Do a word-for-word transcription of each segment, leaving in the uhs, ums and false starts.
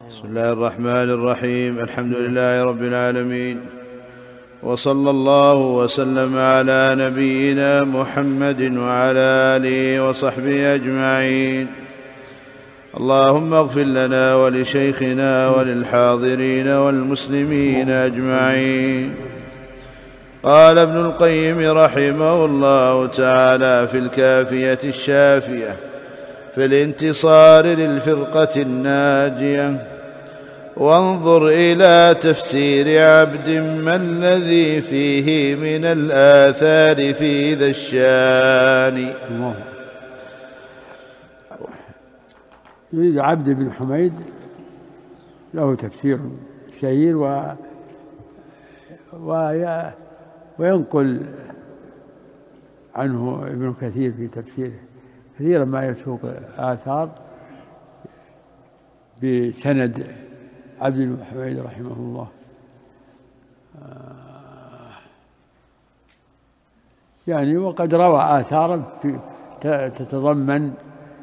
بسم الله الرحمن الرحيم. الحمد لله رب العالمين، وصلى الله وسلم على نبينا محمد وعلى آله وصحبه أجمعين. اللهم اغفر لنا ولشيخنا وللحاضرين والمسلمين أجمعين. قال ابن القيم رحمه الله تعالى في الكافية الشافية في الانتصار للفرقة الناجية: وانظر إلى تفسير عبد ما الذي فيه من الآثار في ذا الشان. يريد عبد بن حميد له تفسير شهير و... و... وينقل عنه ابن كثير في تفسيره كثيرا ما يسوق آثار بسند عبد بن حميد رحمه الله. يعني وقد روى آثارا تتضمن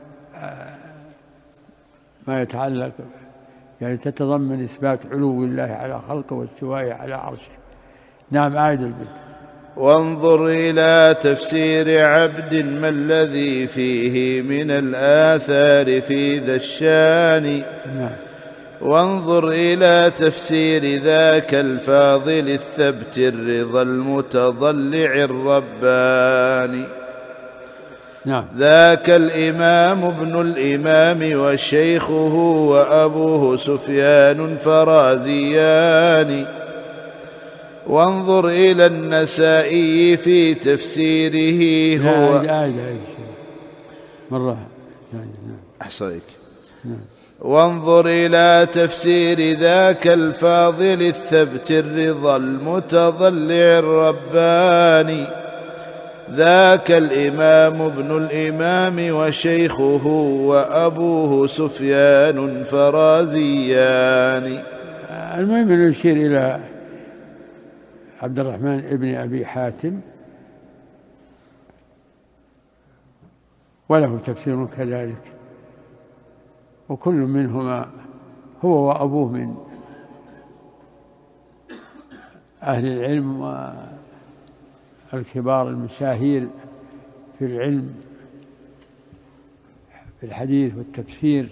ما يتعلق، يعني تتضمن إثبات علو الله على خلقه واستوائه على عرشه. نعم، أعد البيت. وانظر إلى تفسير عبد ما الذي فيه من الآثار في ذا الشان. نعم. وانظر إلى تفسير ذاك الفاضل الثبت الرضا المتضلع الرباني. نعم. ذاك الإمام ابن الإمام وشيخه وأبوه سفيان فرازيان. وانظر إلى النسائي في تفسيره هو مرة. أحصيك. وانظر إلى تفسير ذاك الفاضل الثبت الرضا المتضلع الرباني. ذاك الإمام ابن الإمام وشيخه وأبوه سفيان فرازيان. المهم أن يشير إلى عبد الرحمن ابن أبي حاتم وله تفسير كذلك، وكل منهما هو وأبوه من أهل العلم والكبار المشاهير في العلم في الحديث والتفسير.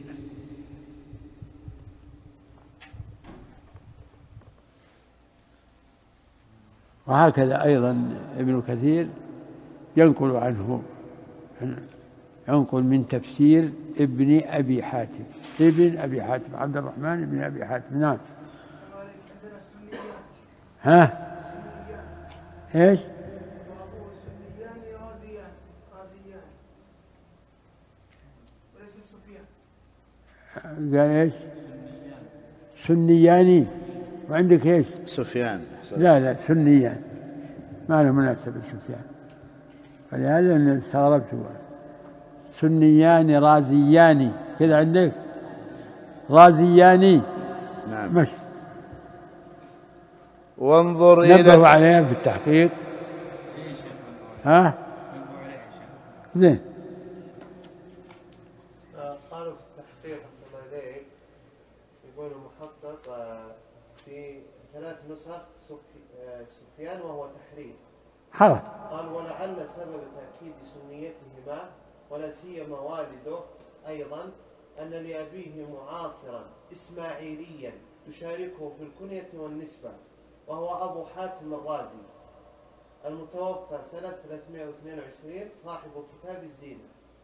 وهكذا أيضا ابن كثير ينقل عنه، ينقل من تفسير ابن أبي حاتم ابن أبي حاتم عبد الرحمن ابن أبي حاتم. نعم. ها ايش؟ قال ايش؟ سنياني. وعندك ايش؟ سفيان. لا لا سنيان ما له مناسبة سفيان، فلهذا أنا استغربت. سنيان رازياني كذا عندك؟ رازياني. نعم. مش وانظر إلى نبهوا عليها في التحقيق. ها زين. قالوا في التحقيق الله إليك، يقول المحقق في ثلاث نسخ سفيان وهو تحريف. خلاص. قال ولعل سبب تأكيد سنيتهما ولا سيما والده أيضا أن لأبيه معاصرا إسماعيليا يشاركه في الكنية والنسبة، وهو أبو حاتم الرازي المتوفى سنة ثلاثمائة واثنين وعشرين صاحب كتاب الزينة.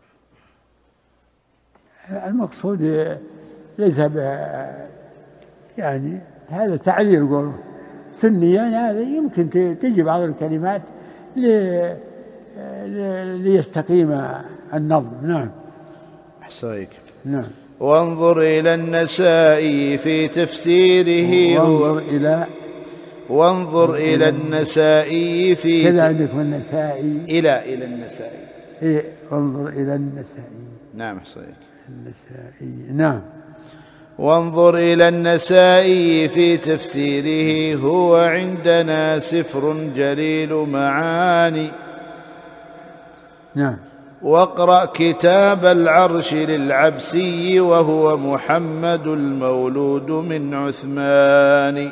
المقصود ليس ب يعني هذا تعليل قوله سنيان، هذا يمكن تجي بعض الكلمات لي... ليستقيم النظم. نعم. أحسائك. نعم. وانظر إلى النسائي في تفسيره وانظر هو إلى وانظر إلى النسائي في كذا عندك النسائي إلى إلى النسائي. إيه وانظر إلى النسائي. نعم أحسائك. النسائي. نعم. وانظر إلى النسائي في تفسيره هو عندنا سفر جليل معاني. نعم. واقرأ كتاب العرش للعبسي وهو محمد المولود من عثمان.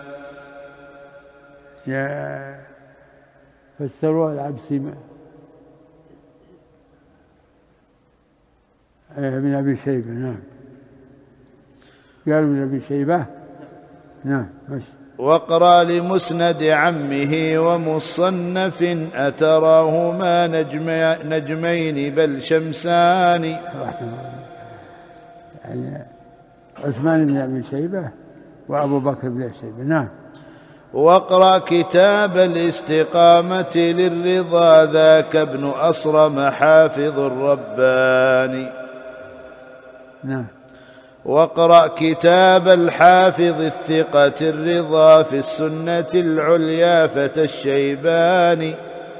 يا فسروا العبسي من أبي شيبة. نعم قالوا من أبي شيبة. نعم ماشي. واقرأ لمسند عمه ومصنف أتراهما نجمين بل شمسان. يعني عثمان بن أبي شيبة وأبو بكر بن أبي شيبة. نعم. واقرأ كتاب الاستقامة للرضا ذاك ابن أصرم حافظ الرباني. نعم. واقرأ كتاب الحافظ الثقة الرضا في السنة العليا فتى الشيباني.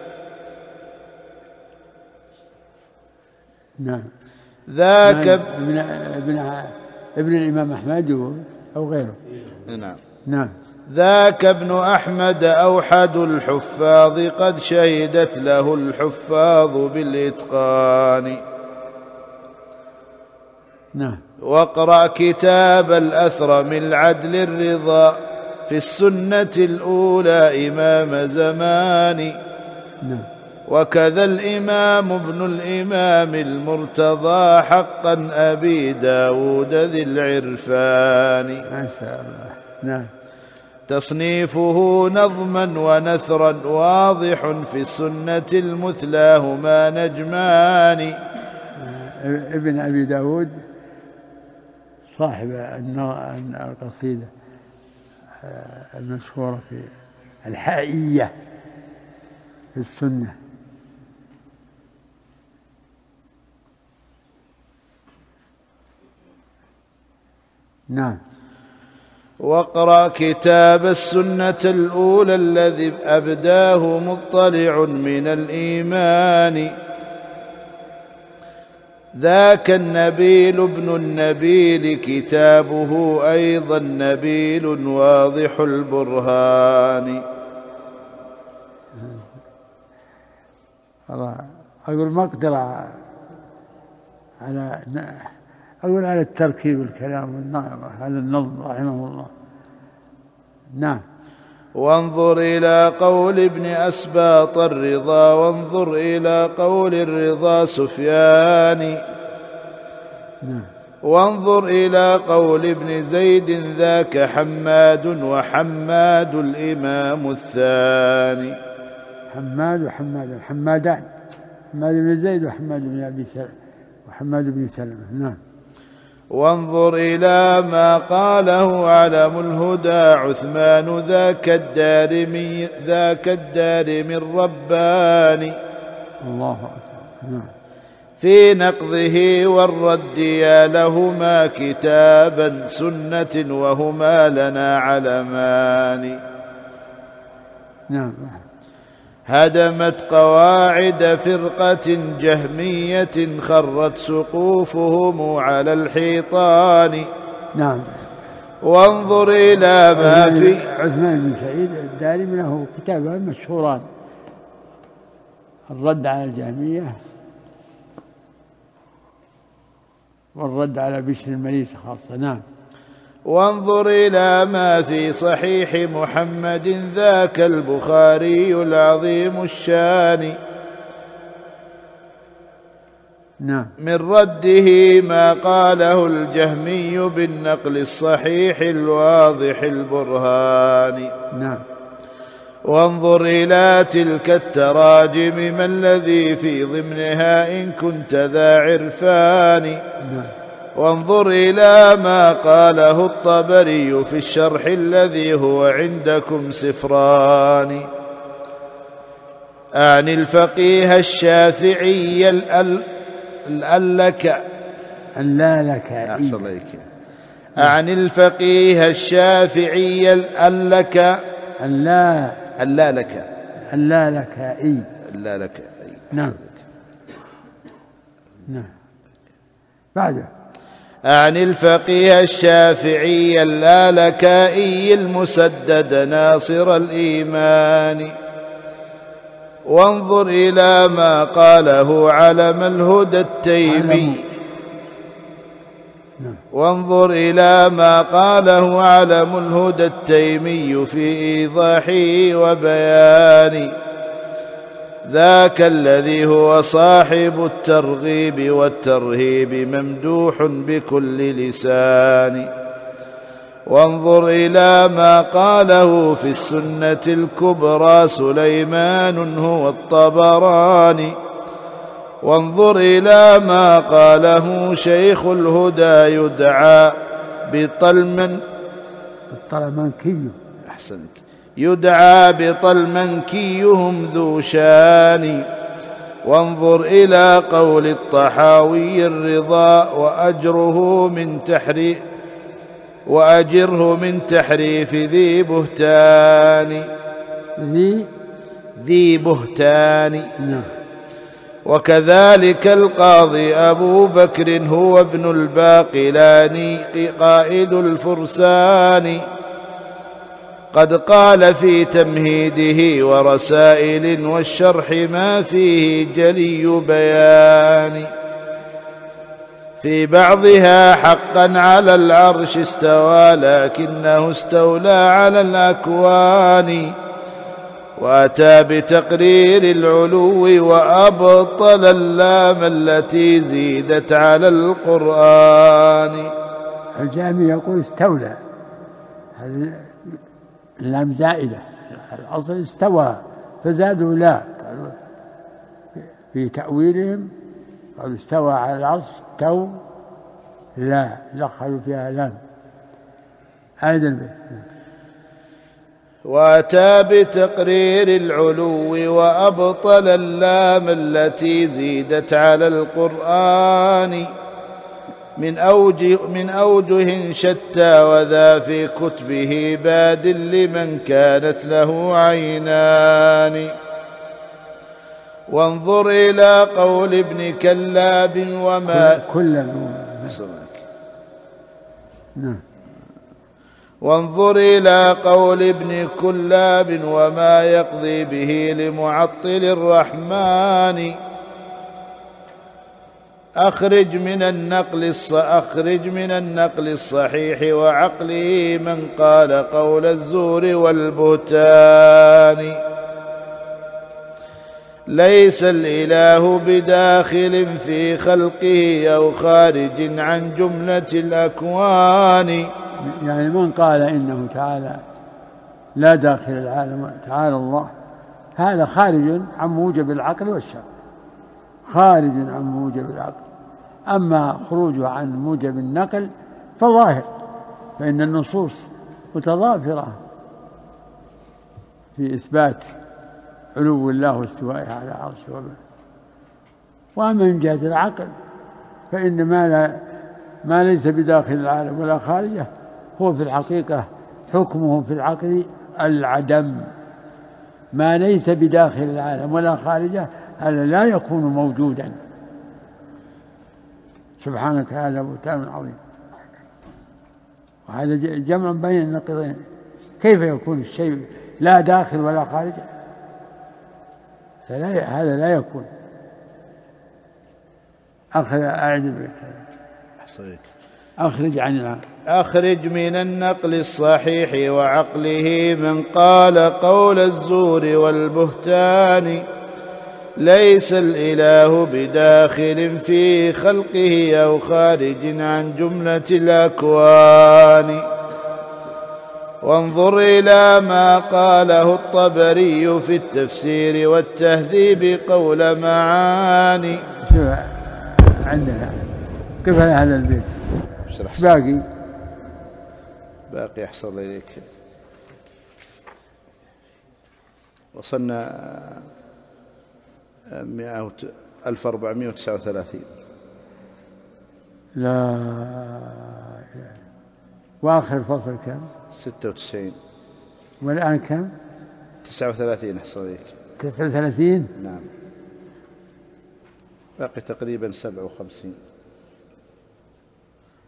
نعم. ذاك ابن ابن ابن الإمام أحمد أو غيره. نعم. نعم. ذاك ابن أحمد أوحد الحفاظ قد شهدت له الحفاظ بالإتقان. نعم. واقرأ كتاب الأثرم العدل الرضا في السنة الأولى إمام زمان. نعم. وكذا الإمام ابن الإمام المرتضى حقا أبي داود ذي العرفان. ما شاء الله. نعم. تصنيفه نظما ونثرا واضح في السنة المثلى هما نجمان. ابن أبي داود صاحب القصيدة المشهورة في الحائية في السنة. نعم. واقرأ كتاب السنة الأولى الذي أبداه مطلع من الإيمان. ذاك النبيل ابن النبيل كتابه أيضا نبيل واضح البرهان. أقول ما أقدر على أقول على التركيب الكلام على النظم رحمه الله. نعم. وانظر إلى قول ابن أسباط الرضا وانظر إلى قول الرضا سفيان. نعم. وانظر إلى قول ابن زيد ذاك حماد وحماد الإمام الثاني. حماد وحماد حمادان حماد بن زيد وحماد بن أبي سلمة وحماد بن سلمة. نعم. وانظر إلى ما قاله علم الهدى عثمان ذاك الدارمي ذاك الدارمي الرباني. الله أكبر. نعم. في نقضه والرد يا لهما كتابا سنة وهما لنا علمان. نعم. هدمت قواعد فرقة جهمية خرت سقوفهم على الحيطان. نعم. وانظر إلى ما في عثمان بن سعيد الدارمي له كتابان مشهوران الرد على الجهمية والرد على بشر المريسي خاصة. نعم. وانظر إلى ما في صحيح محمد ذاك البخاري العظيم الشان. نعم. من رده ما قاله الجهمي بالنقل الصحيح الواضح البرهان. نعم. وانظر إلى تلك التراجم ما الذي في ضمنها إن كنت ذا عرفان. نعم. وانظر إلى ما قاله الطبري في الشرح الذي هو عندكم سفران. أعني الفقيه الشافعي الألك اللالكائي. أعني الفقيه الشافعي الألك اللا اللالك اللالكائي. اللالكائي. نعم. نعم. بعده. أعني الفقيه الشافعي اللالكائي المسدد ناصر الإيمان. وانظر إلى ما قاله علم الهدى التيمي وانظر إلى ما قاله علم الهدى التيمي في إيضاحه وبيان ذاك الذي هو صاحب الترغيب والترهيب ممدوح بكل لسان. وانظر إلى ما قاله في السنة الكبرى سليمان هو الطبراني. وانظر إلى ما قاله شيخ الهدى يدعى بطلمن الطلمنكي أحسنك يدعى بطلمنكيهم ذو شان. وانظر إلى قول الطحاوي الرضا وأجره من تحريف وأجره من تحريف ذي بهتان ذي ذي بهتان نعم. وكذلك القاضي أبو بكر هو ابن الباقلاني قائد الفرسان قد قال في تمهيده ورسائل والشرح ما فيه جلي بيان في بعضها حقا على العرش استوى لكنه استولى على الأكوان وأتى بتقرير العلو وأبطل اللام التي زيدت على القرآن. الجامي يقول استولى اللام زائدة الأصل استوى فزادوا لا في تأويلهم قالوا استوى على العرش استو لا دخلوا فيها لام هذا البيت. وأتى بتقرير العلو وأبطل اللام التي زيدت على القرآن من أوجه, من أوجه شتى وذا في كتبه باد لمن كانت له عينان. وانظر إلى قول ابن كلاب وما كل نعم. وانظر إلى قول ابن كلاب وما يقضي به لمعطل الرحمن. أخرج من النقل أخرج من النقل الصحيح وعقله من قال قول الزور والبهتان. ليس الإله بداخل في خلقه أو خارج عن جملة الأكوان. يعني من قال إنه تعالى لا داخل العالم تعالى الله هذا خارج عن موجب العقل والشرع خارج عن موجب العقل. أما خروجه عن موجب النقل فظاهر فإن النصوص متضافرة في إثبات علو الله واستوائه على عرشه. وأما من جهة العقل فإن ما, لا ما ليس بداخل العالم ولا خارجه هو في الحقيقة حكمه في العقل العدم. ما ليس بداخل العالم ولا خارجه هذا لا يكون موجودا سبحانك هذا بهتان عظيم. وهذا جمع بين النقيضين. كيف يكون الشيء لا داخل ولا خارج؟ هذا لا يكون. أخذ أعد البيت أخرج عن العقل أخرج من النقل الصحيح وعقله من قال قول الزور والبهتان. ليس الإله بداخل في خلقه أو خارج عن جملة الأكوان. وانظر إلى ما قاله الطبري في التفسير والتهذيب قول معاني. عندنا كيف هذا البيت باقي باقي يحصل إليك. وصلنا ألف وأربعمائة وتسعة وثلاثين. لا وآخر فصل كم؟ ستة وتسعين. والآن كم؟ تسعة وثلاثين يحصل إليك. تسعة وثلاثين نعم. باقي تقريبا سبعة وخمسين.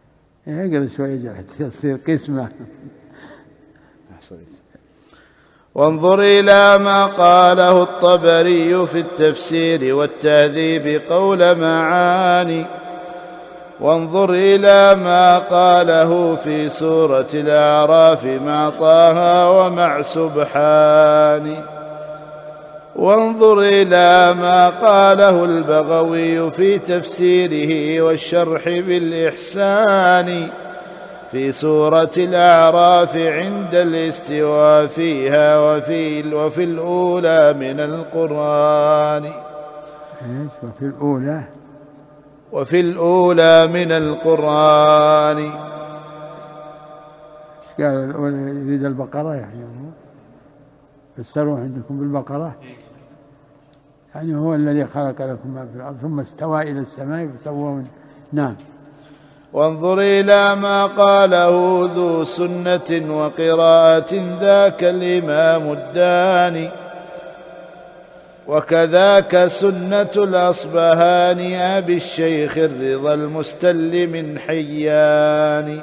اقرأ شوية تصير قسمة. وانظر إلى ما قاله الطبري في التفسير والتهذيب قول معاني وانظر إلى ما قاله في سورة الأعراف مع طه ومع سبحان وانظر إلى ما قاله البغوي في تفسيره والشرح بالإحسان في سورة الأعراف عند الاستواء فيها وفي, وفي الأولى من القرآن وفي الأولى وفي الأولى من القرآن. قال الأولى يريد البقرة يعني فسروا عندكم بالبقرة يعني هو الذي خلق لكم ما في الأرض ثم استوى إلى السماء فسواهن. نعم. وانظر إلى ما قاله ذو سنة وقراءة ذاك الإمام الداني وكذاك سنة الأصبهاني أبي الشيخ الرضا المستلم حيان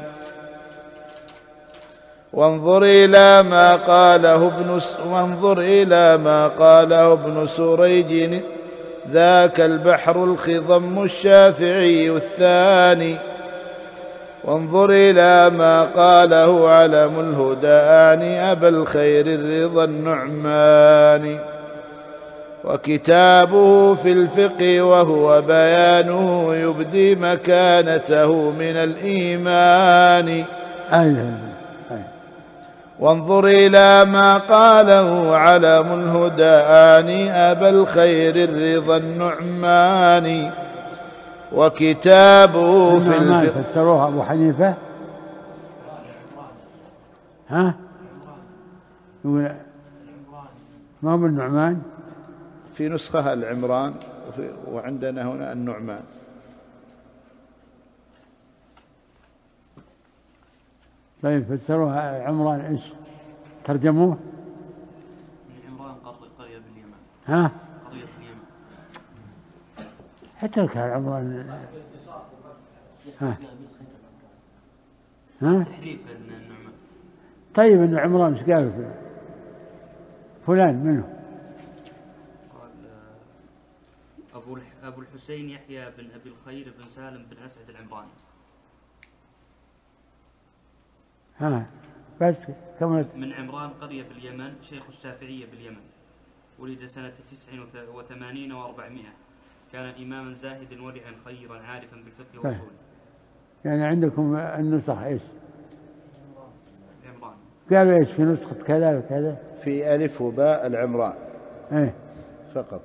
وانظر إلى ما قاله ابن وانظر إلى ما قاله ابن سريج ذاك البحر الخضم الشافعي الثاني وانظر إلى ما قاله علم الهدى أعني أبا الخير الرضا النعمان وكتابه في الفقه وهو بيانه يبدي مكانته من الإيمان. وانظر إلى ما قاله علم الهدى أعني أبا الخير الرضا النعمان وكتابه في الفقه فسروها أبو حنيفة ها ما هو النعمان في نسخة العمران وعندنا هنا النعمان. طيب فسروها عمران ايش ترجموه؟ من عمران قرية باليمن. ها؟ قرية باليمن. اترك عمران. ها؟ ها؟ تحريف النعمان. طيب ان عمران ايش قالوا فلان منه؟ قال أبو أبو الحسين يحيى بن أبي الخير بن سالم بن أسعد العمراني. ها بس كم من عمران قرية باليمن شيخ الشافعية باليمن ولد سنة تسع وثمانين وأربعمائة كان إماما زاهدا ورعا خيرا عارفا بالفقه والأصول. يعني عندكم النسخ ايش؟ عمران قالوا ايش في نسخة كذا وكذا في ألف وباء العمران ايه فقط.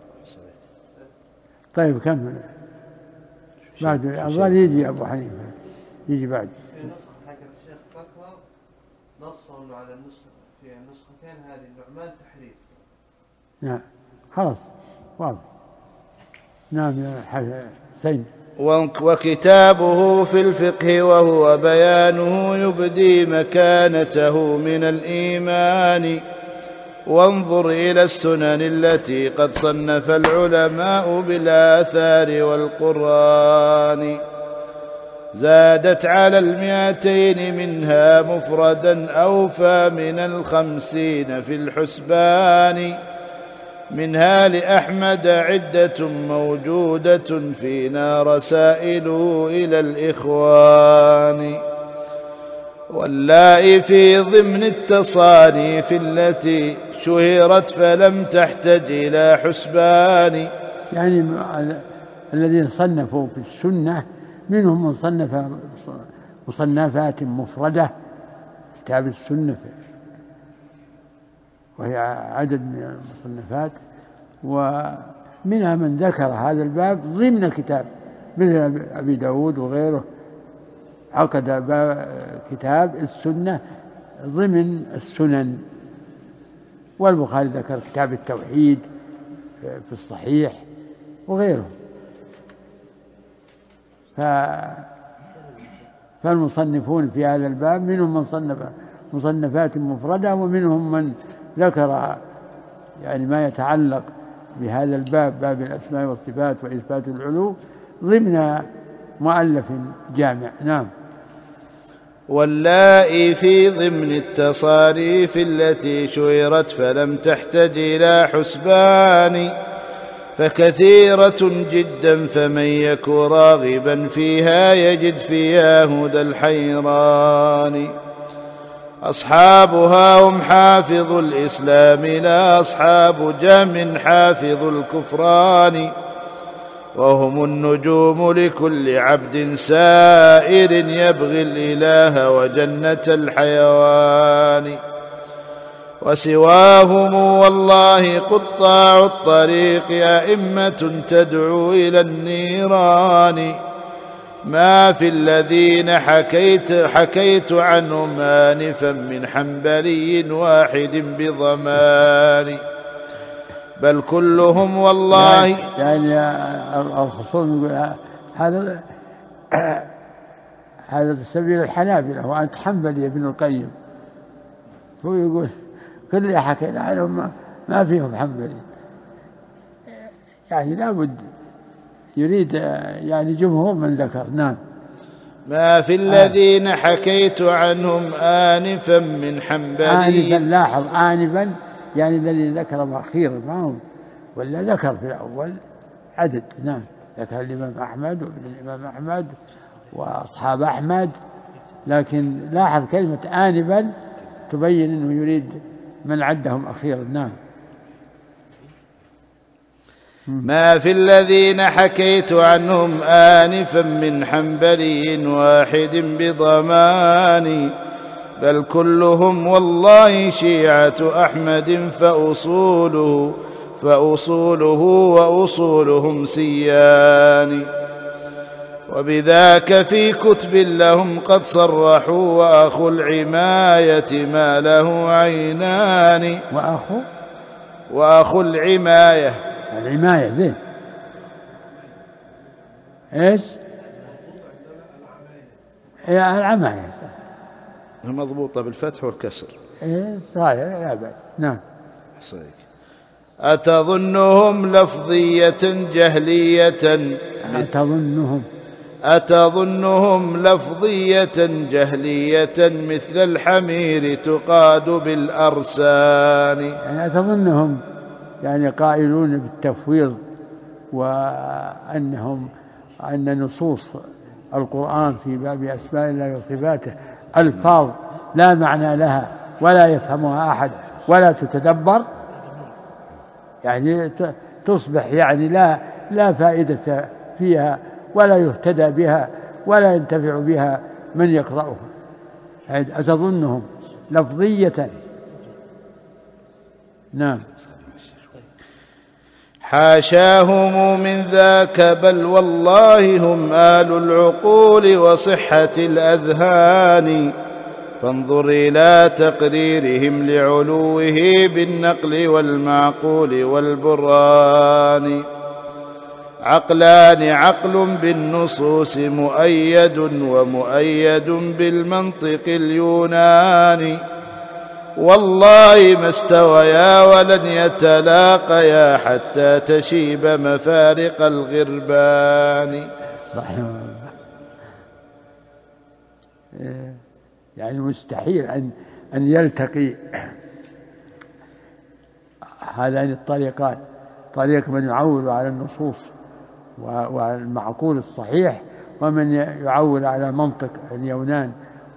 طيب كمل بعد الأفضل يجي أبو حنيفة يجي بعد. في نسخة حقت الشيخ بكر نصهم على النسخة في النسختين هذه النعمان تحريف. نعم خلاص واضح. نعم يا حسين. وكتابه في الفقه وهو بيانه يبدي مكانته من الإيمان وانظر إلى السنن التي قد صنف العلماء بالآثار والقرآن زادت على المئتين منها مفردا أوفى من الخمسين في الحسبان منها لأحمد عدة موجودة فينا رسائله إلى الإخوان واللائي في ضمن التصانيف التي شهرت فلم تحتج إلى حسبان. يعني الذين صنفوا في السنة منهم من صنف مصنفات مفردة كتاب السنة وهي عدد من المصنفات ومنها من ذكر هذا الباب ضمن كتاب مثل أبي داود وغيره عقد كتاب السنة ضمن السنن والبخاري ذكر كتاب التوحيد في الصحيح وغيره. فالمصنفون في هذا الباب منهم من صنف مصنفات مفردة ومنهم من ذكر يعني ما يتعلق بهذا الباب باب الأسماء والصفات وإثبات العلو ضمن مؤلف جامع. نعم. واللائي في ضمن التصاريف التي شهرت فلم تحتج إلى حسبان فكثيرة جدا فمن يك راغبا فيها يجد فيها هدى الحيران أصحابها هم حافظ الإسلام لا أصحاب جهم حافظ الكفران وهم النجوم لكل عبد سائر يبغي الإله وجنة الحيوان وسواهم والله قطاع الطريق أئمة تدعو إلى النيران ما في الذين حكيت, حكيت عنهم آنفا من حنبلي واحد بضمان بل كلهم والله يعني, يعني الخصوم يقول هذا هذا سبيل الحنابلة وأنت حنبلي ابن القيم هو يقول كل اللي حكينا عنهم ما فيهم حنبلي يعني لابد يريد يعني جمهور من ذكر. نعم ما في الذين آه. حكيت عنهم آنفا من حنبلي آنفا لاحظ آنفا يعني الذي ذكر أخيرا ما هم ولا ذكر في الأول عدد. نعم ذكر الإمام أحمد وابن الإمام أحمد وأصحاب أحمد لكن لاحظ كلمة آنفا تبين أنه يريد من عدهم أخيرا. نعم ما في الذين حكيت عنهم آنفا من حنبلي واحد بضمان بل كلهم والله شيعة أحمد فأصوله فأصوله وأصولهم سيان وبذاك في كتب لهم قد صرحوا وأخو العماية ما له عينان وأخو وأخو العماية العماية زين إيش هي العماية مضبوطة بالفتح والكسر. إيه صحيح لا بأس. نعم صحيح. أتظنهم لفظية جهلية أتظنهم أتظنهم لفظية جهلية مثل الحمير تقاد بالأرسان يعني أتظنهم يعني قائلون بالتفويض وأنهم أن نصوص القرآن في باب أسماء الله وصفاته ألفاظ لا معنى لها ولا يفهمها أحد ولا تتدبر يعني تصبح يعني لا لا فائدة فيها ولا يهتدى بها ولا ينتفع بها من يقرأها. أتظنهم لفظية. نعم حاشاهم من ذاك بل والله هم آل العقول وصحة الأذهان فانظر إلى تقريرهم لعلوه بالنقل والمعقول والبرهان عقلان عقل بالنصوص مؤيد ومؤيد بالمنطق اليوناني والله ما استويا ولن يتلاقيا حتى تشيب مفارق الغربان. يعني مستحيل أن أن يلتقي هذان الطريقان طريق من يعول على النصوص وعلى المعقول الصحيح ومن يعول على منطق اليونان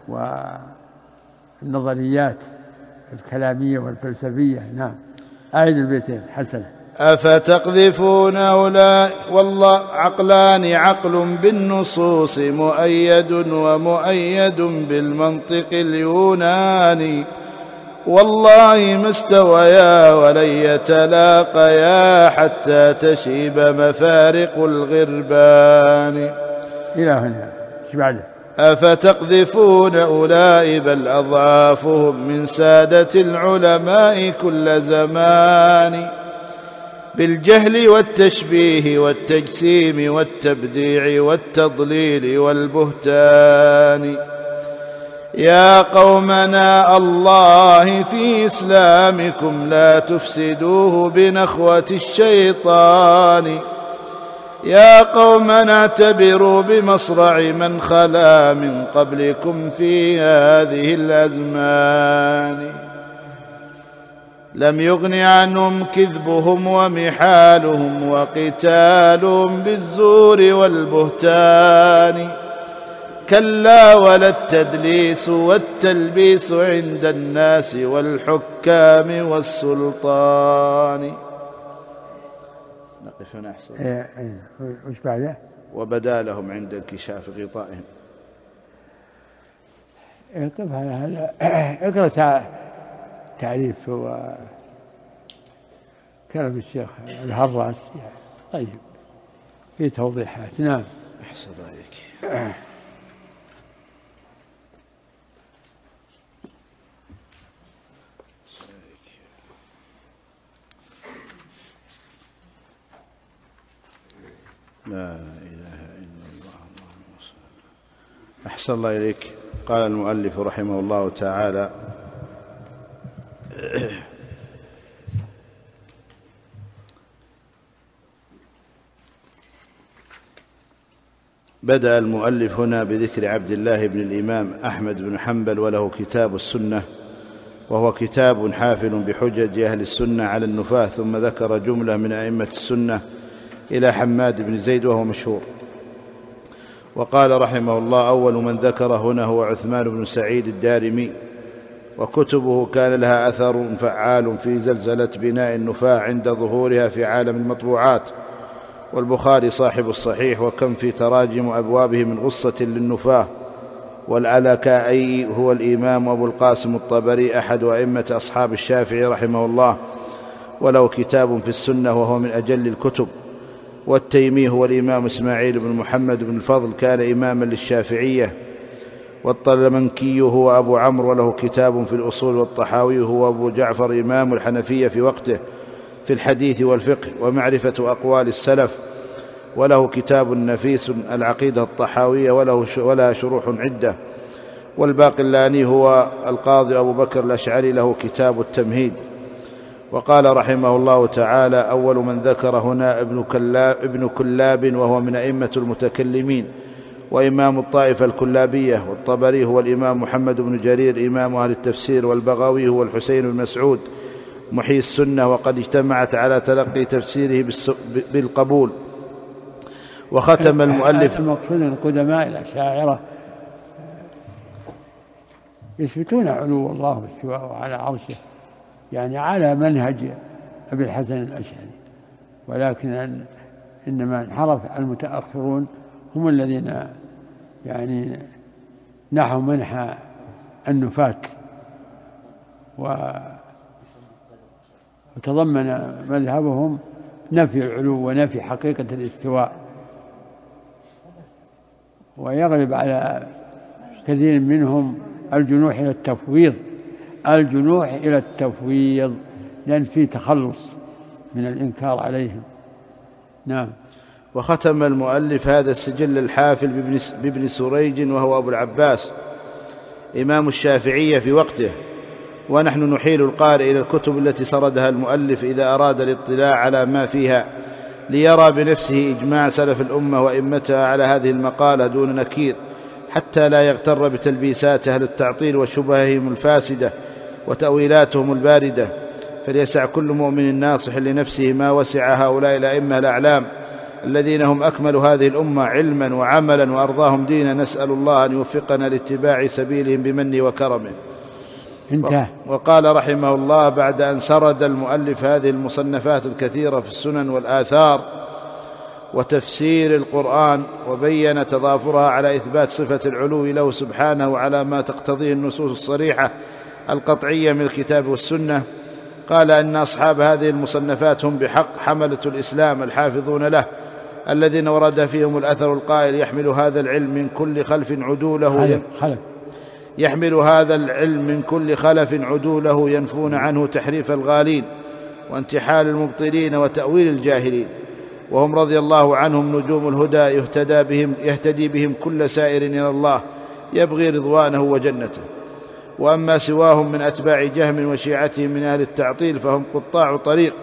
والنظريات الكلامية والفلسفية. نعم أعيد البيتين حسنا. أفتقذفون أولئك والله عقلان عقل بالنصوص مؤيد ومؤيد بالمنطق اليوناني والله ما استويا ولن يتلاقيا حتى تشيب مفارق الغربان. إلى هنا ايش بعده؟ أفتقذفون أولئك بل أضعافهم من سادة العلماء كل زمان بالجهل والتشبيه والتجسيم والتبديع والتضليل والبهتان. يا قومنا الله في إسلامكم لا تفسدوه بنخوة الشيطان يا قومنا اعتبروا بمصرع من خلا من قبلكم في هذه الأزمان لم يغن عنهم كذبهم ومحالهم وقتالهم بالزور والبهتان كلا ولا التدليس والتلبيس عند الناس والحكام والسلطان. نقف هنا أحسن. وش بعده؟ وبدا لهم عند انكشاف غطائهم. اقف على هذا. اقرأ تعريف وكلام الشيخ الهراس. طيب في توضيحات. نعم. أحسن عليك. لا إله إلا الله. أحسن الله إليك. قال المؤلف رحمه الله تعالى: بدأ المؤلف هنا بذكر عبد الله بن الإمام أحمد بن حنبل وله كتاب السنة، وهو كتاب حافل بحجج أهل السنة على النفاة، ثم ذكر جملة من أئمة السنة إلى حماد بن زيد وهو مشهور. وقال رحمه الله: أول من ذكر هنا هو عثمان بن سعيد الدارمي، وكتبه كان لها أثر فعال في زلزلة بناء النفاة عند ظهورها في عالم المطبوعات. والبخاري صاحب الصحيح، وكم في تراجم أبوابه من غصة للنفاة. والعلكائي هو الإمام أبو القاسم الطبري أحد أئمة أصحاب الشافعي رحمه الله، وله كتاب في السنة وهو من أجل الكتب. والتيمي هو الإمام إسماعيل بن محمد بن الفضل، كان إماما للشافعية. والطلمنكي هو أبو عمرو، وله كتاب في الأصول. والطحاوي هو أبو جعفر إمام الحنفية في وقته في الحديث والفقه ومعرفة أقوال السلف، وله كتاب نفيس العقيدة الطحاوية، وله ولها شروح عدة. والباقلاني هو القاضي أبو بكر الأشعري، له كتاب التمهيد. وقال رحمه الله تعالى: أول من ذكر هنا ابن كلاب, ابن كلاب وهو من أئمة المتكلمين وإمام الطائفة الكلابية. والطبري هو الإمام محمد بن جرير إمام أهل التفسير. والبغوي هو الحسين بن مسعود محيي السنة، وقد اجتمعت على تلقي تفسيره بالقبول. وختم المؤلف. المقصود القدماء الأشاعرة يثبتون علو الله واستواءه على عرشه، يعني على منهج أبي الحسن الأشعري، ولكن إنما انحرف المتأخرون هم الذين يعني نحوا منح النفاك، وتضمن مذهبهم نفي العلو ونفي حقيقة الاستواء، ويغلب على كثير منهم الجنوح إلى التفويض الجنوح إلى التفويض لأن فيه تخلص من الإنكار عليهم. نعم. وختم المؤلف هذا السجل الحافل بابن سريج، وهو أبو العباس إمام الشافعية في وقته. ونحن نحيل القارئ إلى الكتب التي سردها المؤلف إذا أراد الاطلاع على ما فيها، ليرى بنفسه إجماع سلف الأمة وإمتها على هذه المقالة دون نكير، حتى لا يغتر بتلبيسات أهل التعطيل وشبههم الفاسدة وتأويلاتهم الباردة. فليسع كل مؤمن ناصح لنفسه ما وسع هؤلاء الأئمة الأعلام الذين هم أكمل هذه الأمة علما وعملا وأرضاهم دينا. نسأل الله أن يوفقنا لاتباع سبيلهم بمنه وكرمه. انتهى. وقال رحمه الله بعد أن سرد المؤلف هذه المصنفات الكثيرة في السنن والآثار وتفسير القرآن، وبين تضافرها على إثبات صفة العلو له سبحانه على ما تقتضيه النصوص الصريحة القطعية من الكتاب والسنة، قال أن أصحاب هذه المصنفات هم بحق حملة الإسلام الحافظون له، الذين ورد فيهم الأثر القائل: يحمل هذا العلم من كل خلف عدوله خلف. يحمل هذا العلم من كل خلف عدوله ينفون عنه تحريف الغالين وانتحال المبطلين وتأويل الجاهلين. وهم رضي الله عنهم نجوم الهدى يهتدى بهم يهتدي بهم كل سائر إلى الله يبغي رضوانه وجنته. وأما سواهم من أتباع جهم وشيعتهم من أهل التعطيل فهم قطاع طريق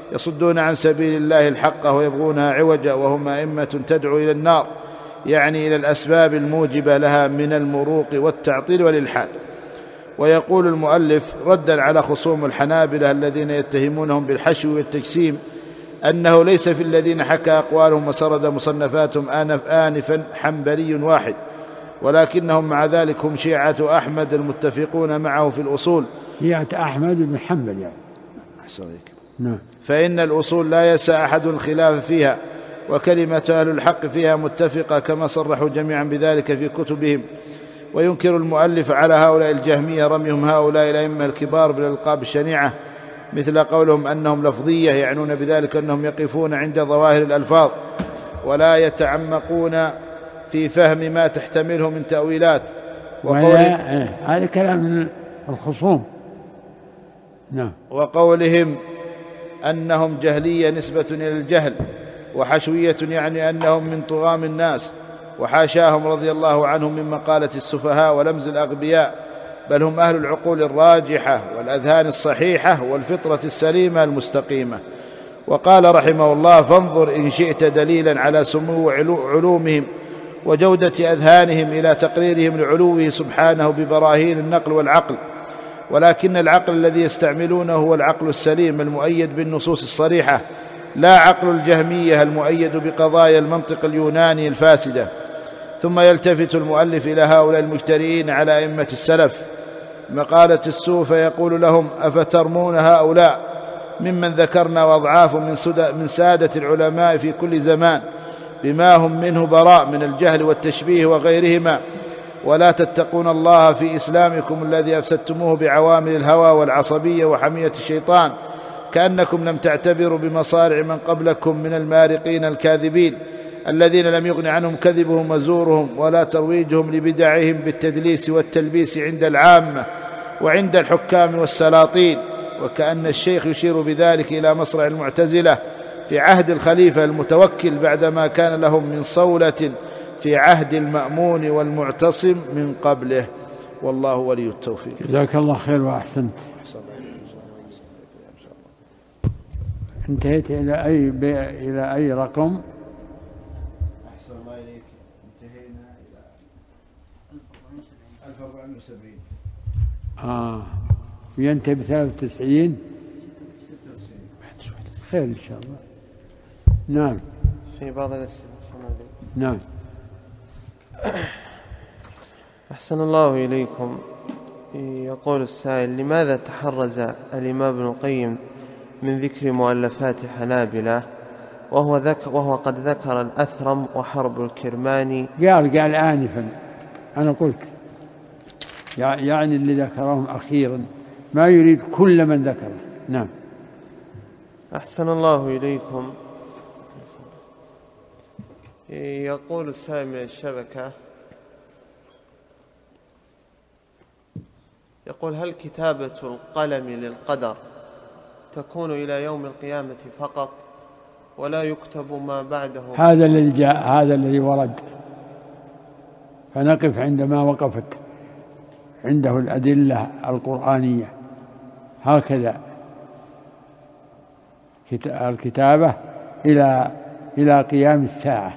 يصدون عن سبيل الله الحق ويبغونها عوجا وهم أئمة تدعو إلى النار، يعني إلى الأسباب الموجبة لها من المروق والتعطيل والإلحاد. ويقول المؤلف ردا على خصوم الحنابلة الذين يتهمونهم بالحشو والتجسيم أنه ليس في الذين حكى أقوالهم وسرد مصنفاتهم آنف آنفا حنبلي واحد، ولكنهم مع ذلك هم شيعة أحمد المتفقون معه في الأصول. شيعة أحمد بن حنبل يعني. نعم. فإن الأصول لا يسع أحد الخلاف فيها، وكلمة أهل الحق فيها متفقة كما صرحوا جميعا بذلك في كتبهم. وينكر المؤلف على هؤلاء الجهمية رميهم هؤلاء الأئمة الكبار بالألقاب الشنيعة، مثل قولهم أنهم لفظية، يعنون بذلك أنهم يقفون عند ظواهر الألفاظ ولا يتعمقون في فهم ما تحتمله من تأويلات. وقولهم هذا كلام الخصوم. نعم. وقولهم أنهم جهلية نسبة إلى الجهل، وحشوية يعني أنهم من طغام الناس، وحاشاهم رضي الله عنهم من مقالة السفهاء ولمز الأغبياء، بل هم أهل العقول الراجحة والأذهان الصحيحة والفطرة السليمة المستقيمة. وقال رحمه الله: فانظر إن شئت دليلا على سمو علومهم وجودة أذهانهم إلى تقريرهم لعلوه سبحانه ببراهين النقل والعقل، ولكن العقل الذي يستعملونه هو العقل السليم المؤيد بالنصوص الصريحة، لا عقل الجهمية المؤيد بقضايا المنطق اليوناني الفاسدة. ثم يلتفت المؤلف إلى هؤلاء المجترئين على أئمة السلف مقالة السوء فيقول لهم: أفترمون هؤلاء ممن ذكرنا وأضعاف من سادة العلماء في كل زمان بما هم منه براء من الجهل والتشبيه وغيرهما، ولا تتقون الله في إسلامكم الذي أفسدتموه بعوامل الهوى والعصبية وحمية الشيطان، كأنكم لم تعتبروا بمصارع من قبلكم من المارقين الكاذبين الذين لم يغن عنهم كذبهم وزورهم ولا ترويجهم لبدعهم بالتدليس والتلبيس عند العامة وعند الحكام والسلاطين. وكأن الشيخ يشير بذلك إلى مصرع المعتزلة في عهد الخليفة المتوكل بعدما كان لهم من صولة في عهد المأمون والمعتصم من قبله. والله ولي التوفيق. جزاك الله خير وأحسنت. انتهيت إلى أي إلى أي رقم؟ أحسن الله إليك. انتهينا إلى ألف وأربعمائة وسبعين. آه ينتهي بثلاث وتسعين. خير إن شاء الله. نعم. في بعض الأسئلة. نعم. أحسن الله إليكم. يقول السائل: لماذا تحرز الإمام ابن القيم من ذكر مؤلفات حنابلة وهو, ذكر وهو قد ذكر الأثرم وحرب الكرماني؟ قال قال آنفا، أنا قلت يعني اللي ذكرهم أخيرا، ما يريد كل من ذكره. نعم. أحسن الله إليكم. يقول السائل من الشبكة، يقول: هل كتابة القلم للقدر تكون إلى يوم القيامة فقط ولا يكتب ما بعده؟ هذا الذي جاء، هذا الذي ورد، فنقف عندما وقفت عنده الأدلة القرآنية. هكذا الكتابة إلى إلى قيام الساعة.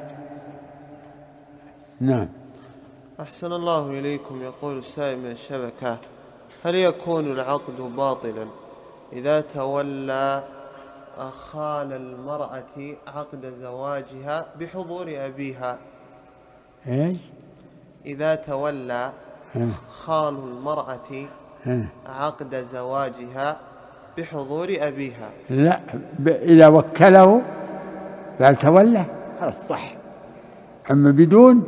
نعم. أحسن الله إليكم. يقول السائل من الشبكة: هل يكون العقد باطلا إذا تولى خال المرأة عقد زواجها بحضور أبيها؟ إيش؟ إذا تولى خال المرأة عقد زواجها بحضور أبيها. لا، إذا وكله فالتولى خلاص صح، أما بدون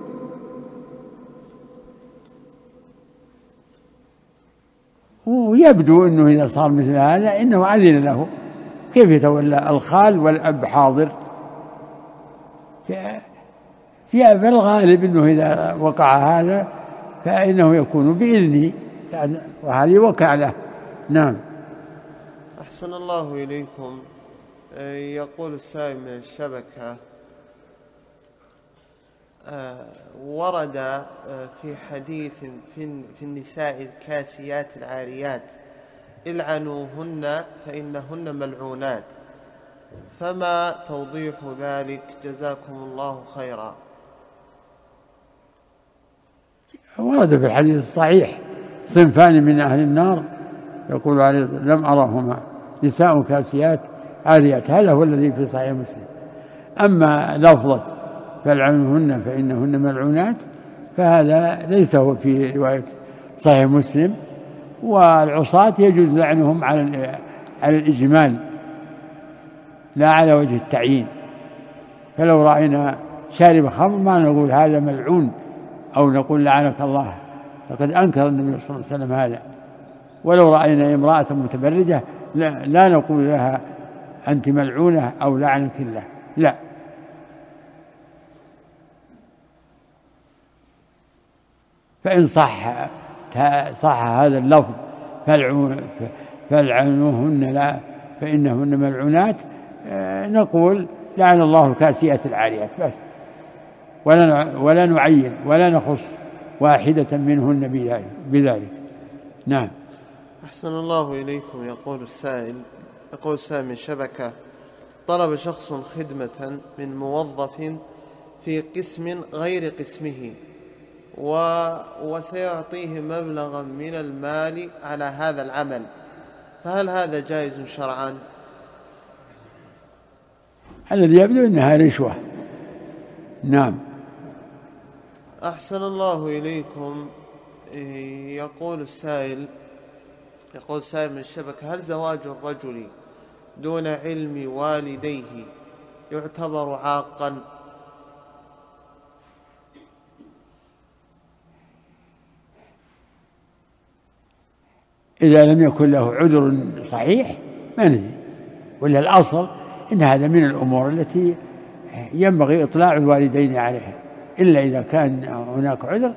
ويبدو أنه إذا صار مثل هذا إنه أذن له. كيف يتولى الخال والأب حاضر؟ في الغالب أنه إذا وقع هذا فإنه يكون بإذنه، وهذه وقع له. نعم. أحسن الله إليكم. يقول السائل من الشبكة: ورد في حديث في النساء الكاسيات العاريات: العنوهن فإنهن ملعونات، فما توضيح ذلك جزاكم الله خيرا؟ ورد في الحديث الصحيح صنفان من أهل النار يقول عليه لم أرهما نساء كاسيات عاريات، هذا هو الذي في صحيح مسلم. أما لفظة فلعنهن فإنهن ملعونات فهذا ليس هو في رواية صحيح مسلم، والعصاة يجوز لعنهم على على الإجمال لا على وجه التعيين. فلو رأينا شارب خمر ما نقول هذا ملعون أو نقول لعنك الله، فقد أنكر النبي صلى الله عليه وسلم هذا. ولو رأينا امرأة متبرجة لا, لا نقول لها أنت ملعونة أو لعنك الله، لا. فإن صح صح هذا اللفظ فلعنوهن لا فإنهن ملعونات نقول لعن الله الكاسيات العاريات بس، ولا ولا نعين ولا نخص واحدة منهن بذلك. نعم. أحسن الله إليكم. يقول السائل يقول السائل من شبكة: طلب شخص خدمة من موظف في قسم غير قسمه و... وسيعطيه مبلغا من المال على هذا العمل، فهل هذا جائز شرعا؟ الذي يبدو أنها رشوة. نعم. أحسن الله إليكم. يقول السائل يقول السائل من الشبكة: هل زواج الرجل دون علم والديه يعتبر عاقا؟ إذا لم يكن له عذر صحيح ما ندري، ولا الأصل إن هذا من الأمور التي ينبغي إطلاع الوالدين عليها، إلا إذا كان هناك عذر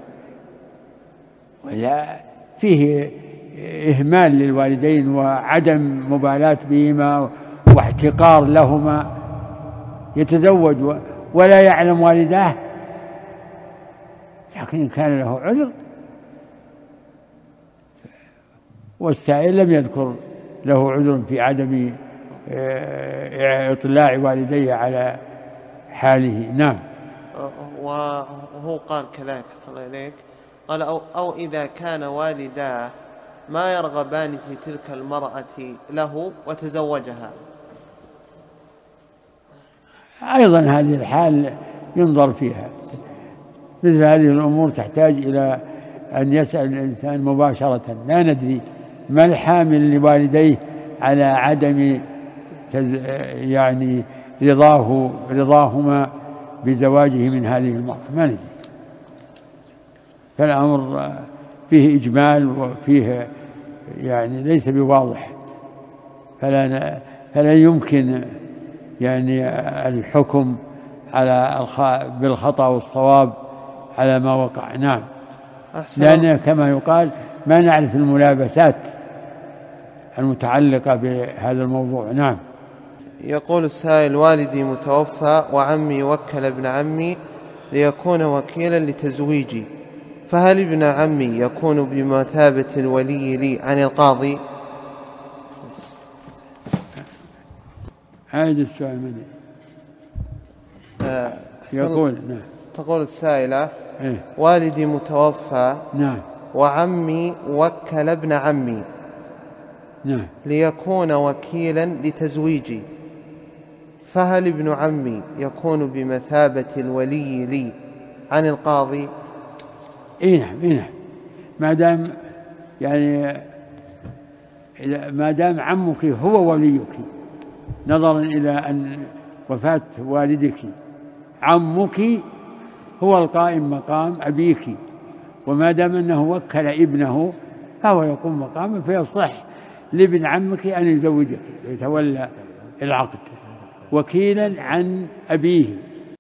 ولا فيه إهمال للوالدين وعدم مبالاة بهما واحتقار لهما، يتزوج ولا يعلم والداه. لكن إن كان له عذر، والسائل لم يذكر له عذر في عدم إطلاع والديه على حاله. نعم. وهو قال كذلك صلى الله عليه قال أو, أو إذا كان والداه ما يرغبان في تلك المرأة له وتزوجها، أيضا هذه الحال ينظر فيها. مثل هذه الأمور تحتاج إلى أن يسأل الإنسان مباشرة. لا ندري ما الحامل لوالديه على عدم يعني رضاه رضاهما بزواجه من هذه المرأة، ما ندري. فالأمر فيه إجمال وفيه يعني ليس بواضح، فلا فلا يمكن يعني الحكم على بالخطأ والصواب على ما وقع. نعم. لأن كما يقال ما نعرف الملابسات المتعلقة بهذا الموضوع. نعم. يقول السائل: والدي متوفى وعمي وكل ابن عمي ليكون وكيلا لتزويجي، فهل ابن عمي يكون بمثابة الولي لي عن القاضي؟ هذا السؤال مني. آه يقول نعم. تقول السائلة: إيه؟ والدي متوفى نعم. وعمي وكل ابن عمي نعم. ليكون وكيلا لتزويجي، فهل ابن عمي يكون بمثابة الولي لي عن القاضي؟ إيه نعم. إيه نعم. ما دام يعني ما دام عمك هو وليك، نظرا إلى أن وفاة والدك، عمك هو القائم مقام أبيك، وما دام أنه وكل ابنه فهو يقوم مقامه، فيصح لابن عمك أن يزوجك يتولى العقد وكيلا عن أبيه